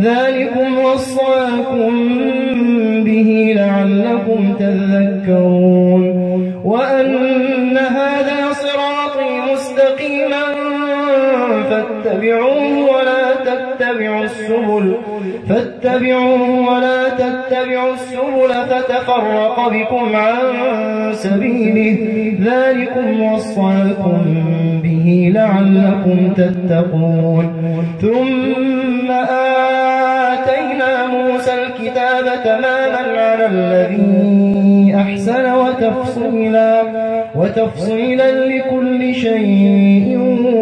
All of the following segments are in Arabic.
ذلكم وصاكم به لعلكم تذكرون وأن هذا صراطي مستقيما فاتبعوه ولا تتبعوا السبل فتفرق بكم عن سبيله ذلكم وصاكم به لعلكم تتقون ثم آتينا موسى الكتاب تماما على الذي أحسن وتفصيلا لكل شيء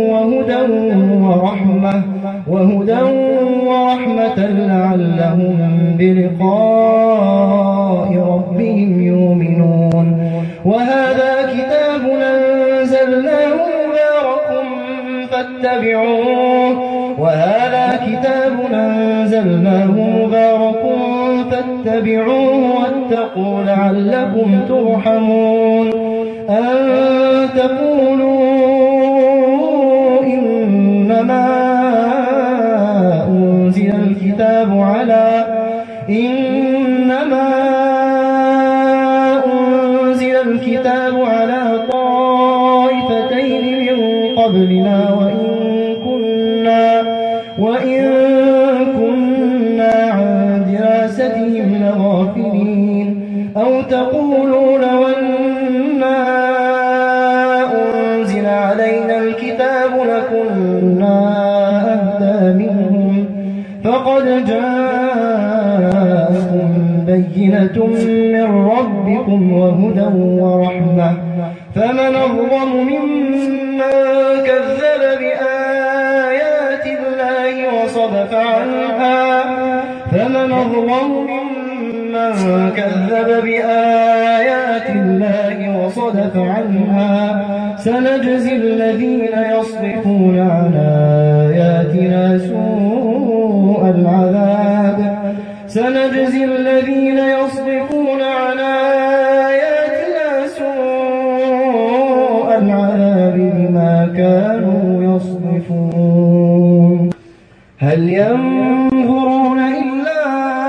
وهدى ورحمة لعلهم بلقاء ربهم يؤمنون وهذا كتاب أنزلناه مبارك فاتبعوه واتقوا لعلكم ترحمون أن تقولوا إنما أنزل الكتاب على طائفتين من قبلنا وإن كنا عن دراستهم لغافلين أو تقولوا لو أنا أنزل علينا الكتاب لكنا أهدى منهم فقد جاءكم بينة من ربكم وهدى ورحمة فمن أظلم ممن كذب بآيات الله وصدف عنها سنجزي الذين يصدفون عن آياتنا سوء العذاب بما كانوا يصدفون هل ينظرون إلا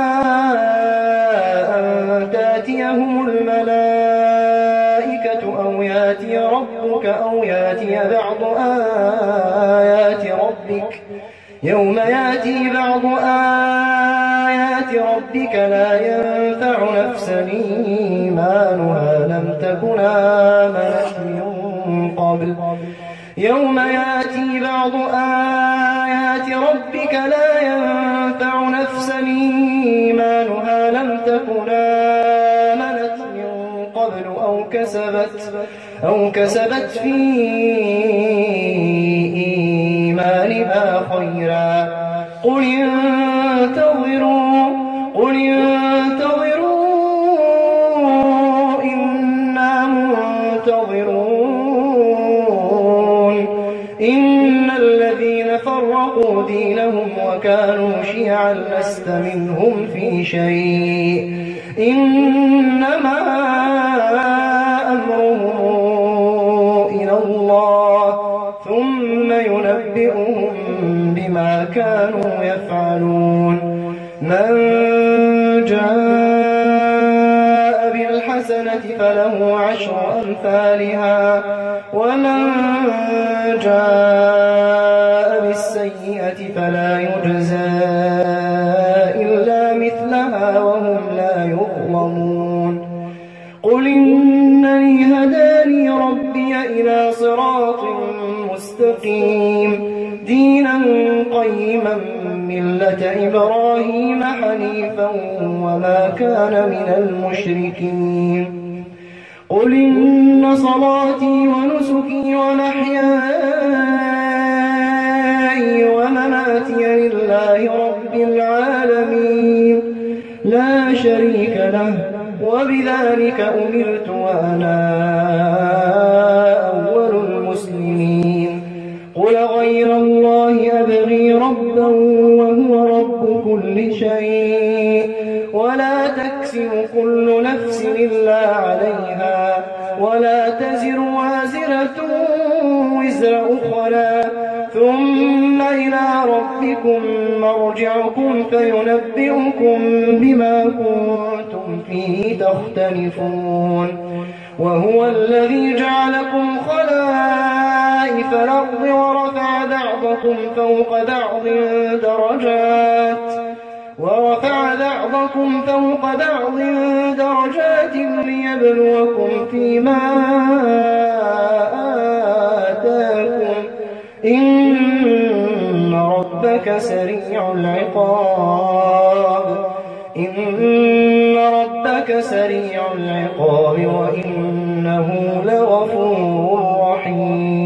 أن تأتيهم الملائكة أو يأتي ربك أو يأتي بعض آيات ربك يوم يأتي بعض آيات ربك لا ينفع نفسا إيمانها لم تكن آمنت من قبل يوم يأتي بعض آيات ربك لا ينفع نفسا إيمانها لم تكن آمنت من قبل أو كسبت في إيمانها خيرا قل انتظروا إنا منتظرون إن الذين فرقوا دينهم وكانوا شيعا لست منهم في شيء إنما أمرهم إلى الله ثم ينبئهم بما كانوا يفعلون من جاء بالحسنة فله 10 أمثالها ومن جاء بالسيئة فلا يجزى إلا مثلها وهم لا يظلمون قل إنني هداني ربي إلى صراط مستقيم دينا قيما ملة إبراهيم حنيفا وما كان من المشركين قل إن صلاتي ونسكي ومحياي ومماتي لله رب العالمين لا شريك له وبذلك أمرت وأنا أول المسلمين قل غير الله أبغي ربا وهو رب كل شيء ولا تكسب كل نفس إلا عليها ولا تزر وازرة وزر أخرى ثم إلى ربكم ربكم مرجعكم فينبئكم بما كنتم فيه تختلفون وهو الذي جعلكم خلائف الأرض ورفع بعضكم فوق بعض درجات ليبلوكم فيما آتاكم إن ربك سريع العقاب وإنه لغفور رحيم